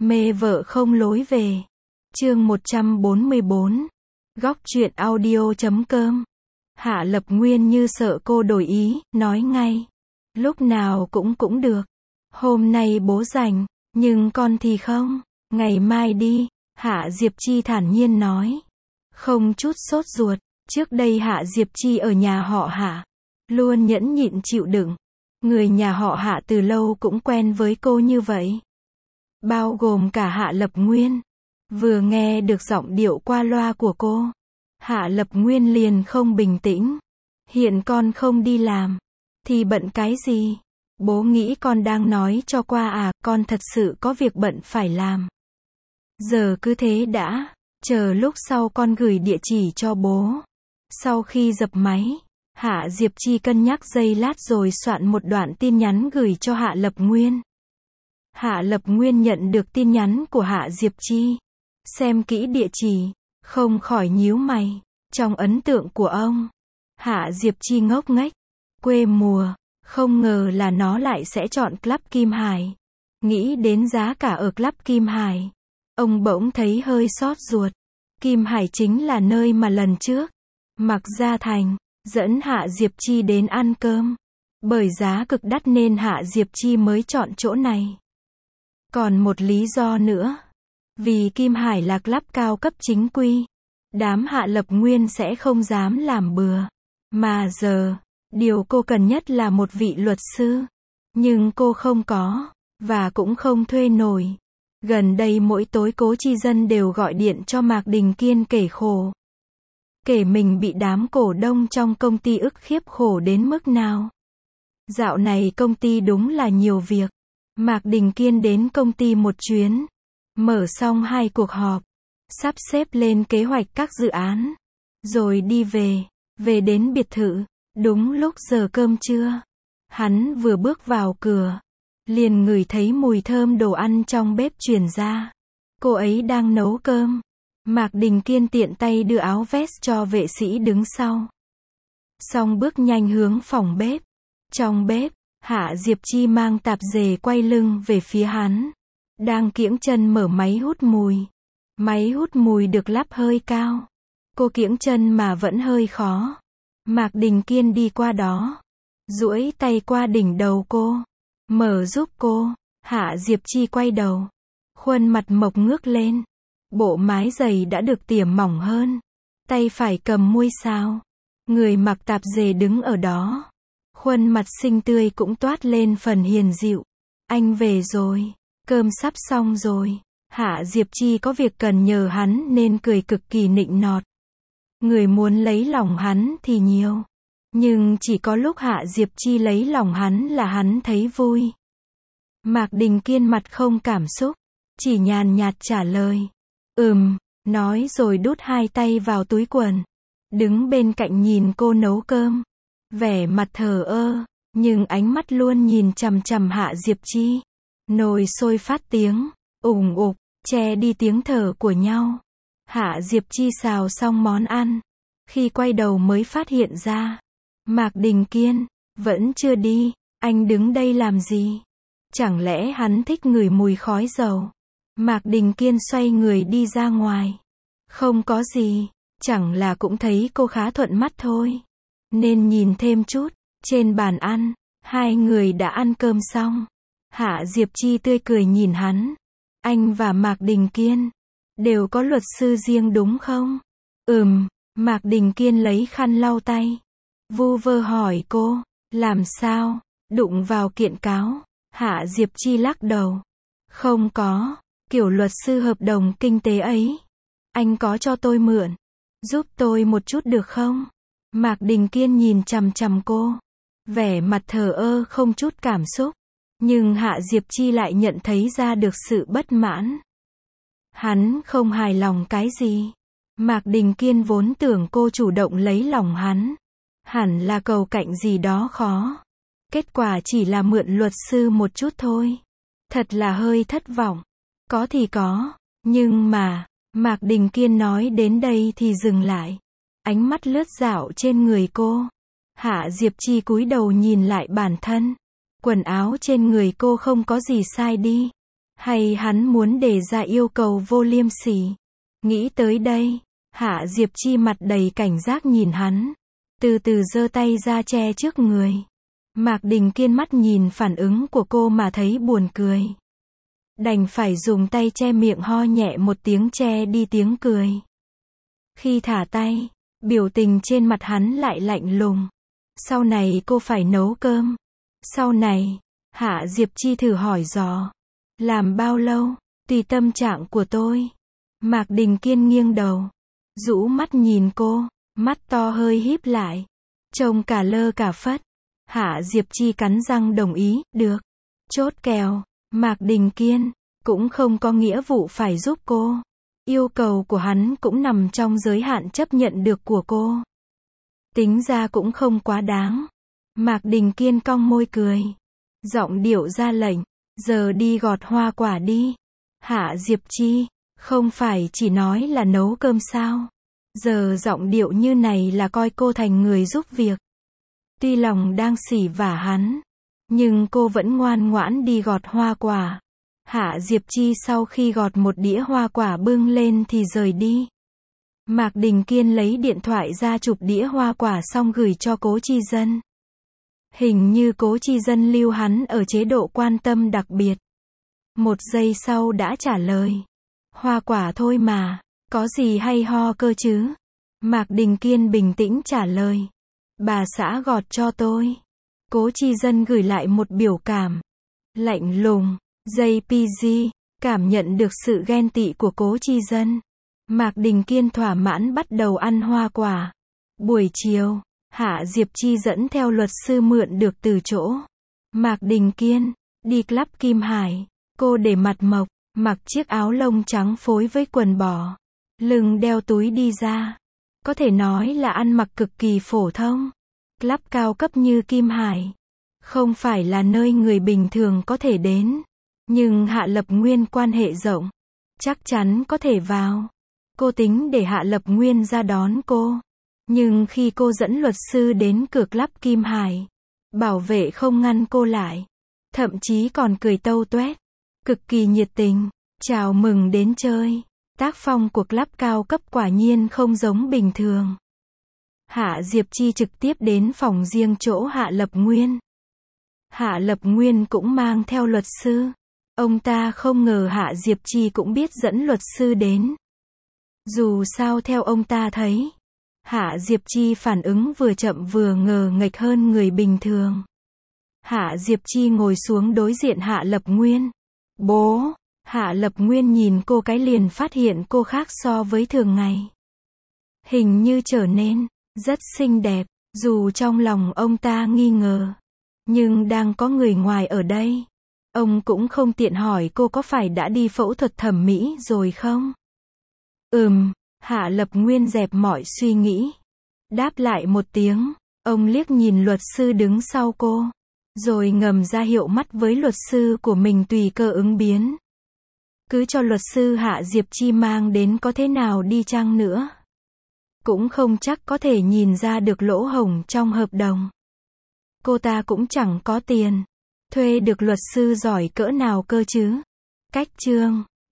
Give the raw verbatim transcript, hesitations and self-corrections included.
Mê vợ không lối về. Chương một trăm bốn mươi bốn. Góc truyện audio chấm com. Hạ Lập Nguyên như sợ cô đổi ý, nói ngay. Lúc nào cũng cũng được. Hôm nay bố rảnh, nhưng con thì không. Ngày mai đi, Hạ Diệp Chi thản nhiên nói. Không chút sốt ruột, trước đây Hạ Diệp Chi ở nhà họ Hạ. Luôn nhẫn nhịn chịu đựng. Người nhà họ Hạ từ lâu cũng quen với cô như vậy. Bao gồm cả Hạ Lập Nguyên. Vừa nghe được giọng điệu qua loa của cô, Hạ Lập Nguyên liền không bình tĩnh. Hiện con không đi làm, thì bận cái gì? Bố nghĩ con đang nói cho qua à, con thật sự có việc bận phải làm. Giờ cứ thế đã, chờ lúc sau con gửi địa chỉ cho bố. Sau khi dập máy, Hạ Diệp Chi cân nhắc giây lát rồi soạn một đoạn tin nhắn gửi cho Hạ Lập Nguyên. Hạ Lập Nguyên nhận được tin nhắn của Hạ Diệp Chi. Xem kỹ địa chỉ, không khỏi nhíu mày. Trong ấn tượng của ông, Hạ Diệp Chi ngốc nghếch, quê mùa, không ngờ là nó lại sẽ chọn Club Kim Hải. Nghĩ đến giá cả ở Club Kim Hải, ông bỗng thấy hơi xót ruột. Kim Hải chính là nơi mà lần trước Mạc Gia Thành dẫn Hạ Diệp Chi đến ăn cơm. Bởi giá cực đắt nên Hạ Diệp Chi mới chọn chỗ này. Còn một lý do nữa, vì Kim Hải là club cao cấp chính quy, đám Hạ Lập Nguyên sẽ không dám làm bừa. Mà giờ, điều cô cần nhất là một vị luật sư. Nhưng cô không có, và cũng không thuê nổi. Gần đây mỗi tối Cố Chi Dân đều gọi điện cho Mạc Đình Kiên kể khổ. Kể mình bị đám cổ đông trong công ty ức khiếp khổ đến mức nào. Dạo này công ty đúng là nhiều việc. Mạc Đình Kiên đến công ty một chuyến, mở xong hai cuộc họp, sắp xếp lên kế hoạch các dự án, rồi đi về, về đến biệt thự, đúng lúc giờ cơm trưa. Hắn vừa bước vào cửa, liền ngửi thấy mùi thơm đồ ăn trong bếp truyền ra. Cô ấy đang nấu cơm. Mạc Đình Kiên tiện tay đưa áo vest cho vệ sĩ đứng sau. Xong bước nhanh hướng phòng bếp. Trong bếp, Hạ Diệp Chi mang tạp dề quay lưng về phía hắn. Đang kiễng chân mở máy hút mùi. Máy hút mùi được lắp hơi cao. Cô kiễng chân mà vẫn hơi khó. Mạc Đình Kiên đi qua đó, duỗi tay qua đỉnh đầu cô. Mở giúp cô. Hạ Diệp Chi quay đầu. Khuôn mặt mộc ngước lên. Bộ mái giày đã được tỉa mỏng hơn. Tay phải cầm muôi sao. Người mặc tạp dề đứng ở đó. Khuôn mặt xinh tươi cũng toát lên phần hiền dịu. Anh về rồi. Cơm sắp xong rồi. Hạ Diệp Chi có việc cần nhờ hắn nên cười cực kỳ nịnh nọt. Người muốn lấy lòng hắn thì nhiều. Nhưng chỉ có lúc Hạ Diệp Chi lấy lòng hắn là hắn thấy vui. Mạc Đình Kiên mặt không cảm xúc. Chỉ nhàn nhạt trả lời. Ừm, nói rồi đút hai tay vào túi quần. Đứng bên cạnh nhìn cô nấu cơm. Vẻ mặt thờ ơ, nhưng ánh mắt luôn nhìn chằm chằm Hạ Diệp Chi. Nồi sôi phát tiếng, ủng ục, che đi tiếng thở của nhau. Hạ Diệp Chi xào xong món ăn. Khi quay đầu mới phát hiện ra. Mạc Đình Kiên, vẫn chưa đi, anh đứng đây làm gì? Chẳng lẽ hắn thích ngửi mùi khói dầu? Mạc Đình Kiên xoay người đi ra ngoài. Không có gì, chẳng là cũng thấy cô khá thuận mắt thôi. Nên nhìn thêm chút. Trên bàn ăn, hai người đã ăn cơm xong. Hạ Diệp Chi tươi cười nhìn hắn. Anh và Mạc Đình Kiên đều có luật sư riêng đúng không? Ừm, Mạc Đình Kiên lấy khăn lau tay. Vu vơ hỏi cô, làm sao? Đụng vào kiện cáo. Hạ Diệp Chi lắc đầu. Không có, kiểu luật sư hợp đồng kinh tế ấy. Anh có cho tôi mượn. Giúp tôi một chút được không? Mạc Đình Kiên nhìn chằm chằm cô. Vẻ mặt thờ ơ không chút cảm xúc. Nhưng Hạ Diệp Chi lại nhận thấy ra được sự bất mãn. Hắn không hài lòng cái gì. Mạc Đình Kiên vốn tưởng cô chủ động lấy lòng hắn. Hẳn là cầu cạnh gì đó khó. Kết quả chỉ là mượn luật sư một chút thôi. Thật là hơi thất vọng. Có thì có. Nhưng mà, Mạc Đình Kiên nói đến đây thì dừng lại. Ánh mắt lướt dạo trên người cô. Hạ Diệp Chi cúi đầu nhìn lại bản thân. Quần áo trên người cô không có gì sai đi. Hay hắn muốn đề ra yêu cầu vô liêm sỉ? Nghĩ tới đây, Hạ Diệp Chi mặt đầy cảnh giác nhìn hắn, từ từ giơ tay ra che trước người. Mạc Đình Kiên mắt nhìn phản ứng của cô mà thấy buồn cười. Đành phải dùng tay che miệng ho nhẹ một tiếng che đi tiếng cười. Khi thả tay, biểu tình trên mặt hắn lại lạnh lùng. Sau này cô phải nấu cơm. Sau này, Hạ Diệp Chi thử hỏi dò. Làm bao lâu? Tùy tâm trạng của tôi. Mạc Đình Kiên nghiêng đầu, rũ mắt nhìn cô, mắt to hơi híp lại, trông cả lơ cả phất. Hạ Diệp Chi cắn răng đồng ý, được. Chốt kèo, Mạc Đình Kiên cũng không có nghĩa vụ phải giúp cô. Yêu cầu của hắn cũng nằm trong giới hạn chấp nhận được của cô. Tính ra cũng không quá đáng. Mạc Đình Kiên cong môi cười, giọng điệu ra lệnh, giờ đi gọt hoa quả đi. Hạ Diệp Chi, không phải chỉ nói là nấu cơm sao? Giờ giọng điệu như này là coi cô thành người giúp việc. Tuy lòng đang xỉ vả hắn, nhưng cô vẫn ngoan ngoãn đi gọt hoa quả. Hạ Diệp Chi sau khi gọt một đĩa hoa quả bưng lên thì rời đi. Mạc Đình Kiên lấy điện thoại ra chụp đĩa hoa quả xong gửi cho Cố Chi Dân. Hình như Cố Chi Dân lưu hắn ở chế độ quan tâm đặc biệt. Một giây sau đã trả lời. Hoa quả thôi mà, có gì hay ho cơ chứ? Mạc Đình Kiên bình tĩnh trả lời. Bà xã gọt cho tôi. Cố Chi Dân gửi lại một biểu cảm lạnh lùng. gi pê giê, cảm nhận được sự ghen tị của Cố Chi Dân. Mạc Đình Kiên thỏa mãn bắt đầu ăn hoa quả. Buổi chiều, Hạ Diệp Chi dẫn theo luật sư mượn được từ chỗ Mạc Đình Kiên, đi club Kim Hải. Cô để mặt mộc, mặc chiếc áo lông trắng phối với quần bò, lưng đeo túi đi ra. Có thể nói là ăn mặc cực kỳ phổ thông. Club cao cấp như Kim Hải không phải là nơi người bình thường có thể đến. Nhưng Hạ Lập Nguyên quan hệ rộng, chắc chắn có thể vào. Cô tính để Hạ Lập Nguyên ra đón cô. Nhưng khi cô dẫn luật sư đến cửa club Kim Hải, bảo vệ không ngăn cô lại. Thậm chí còn cười tâu tuét, cực kỳ nhiệt tình, chào mừng đến chơi. Tác phong của club cao cấp quả nhiên không giống bình thường. Hạ Diệp Chi trực tiếp đến phòng riêng chỗ Hạ Lập Nguyên. Hạ Lập Nguyên cũng mang theo luật sư. Ông ta không ngờ Hạ Diệp Chi cũng biết dẫn luật sư đến. Dù sao theo ông ta thấy, Hạ Diệp Chi phản ứng vừa chậm vừa ngờ nghệch hơn người bình thường. Hạ Diệp Chi ngồi xuống đối diện Hạ Lập Nguyên. Bố! Hạ Lập Nguyên nhìn cô cái liền phát hiện cô khác so với thường ngày. Hình như trở nên rất xinh đẹp, dù trong lòng ông ta nghi ngờ. Nhưng đang có người ngoài ở đây, ông cũng không tiện hỏi cô có phải đã đi phẫu thuật thẩm mỹ rồi không? Ừm, Hạ Lập Nguyên dẹp mọi suy nghĩ. Đáp lại một tiếng, ông liếc nhìn luật sư đứng sau cô, rồi ngầm ra hiệu mắt với luật sư của mình tùy cơ ứng biến. Cứ cho luật sư Hạ Diệp Chi mang đến có thế nào đi chăng nữa, cũng không chắc có thể nhìn ra được lỗ hổng trong hợp đồng. Cô ta cũng chẳng có tiền thuê được luật sư giỏi cỡ nào cơ chứ. Cách chương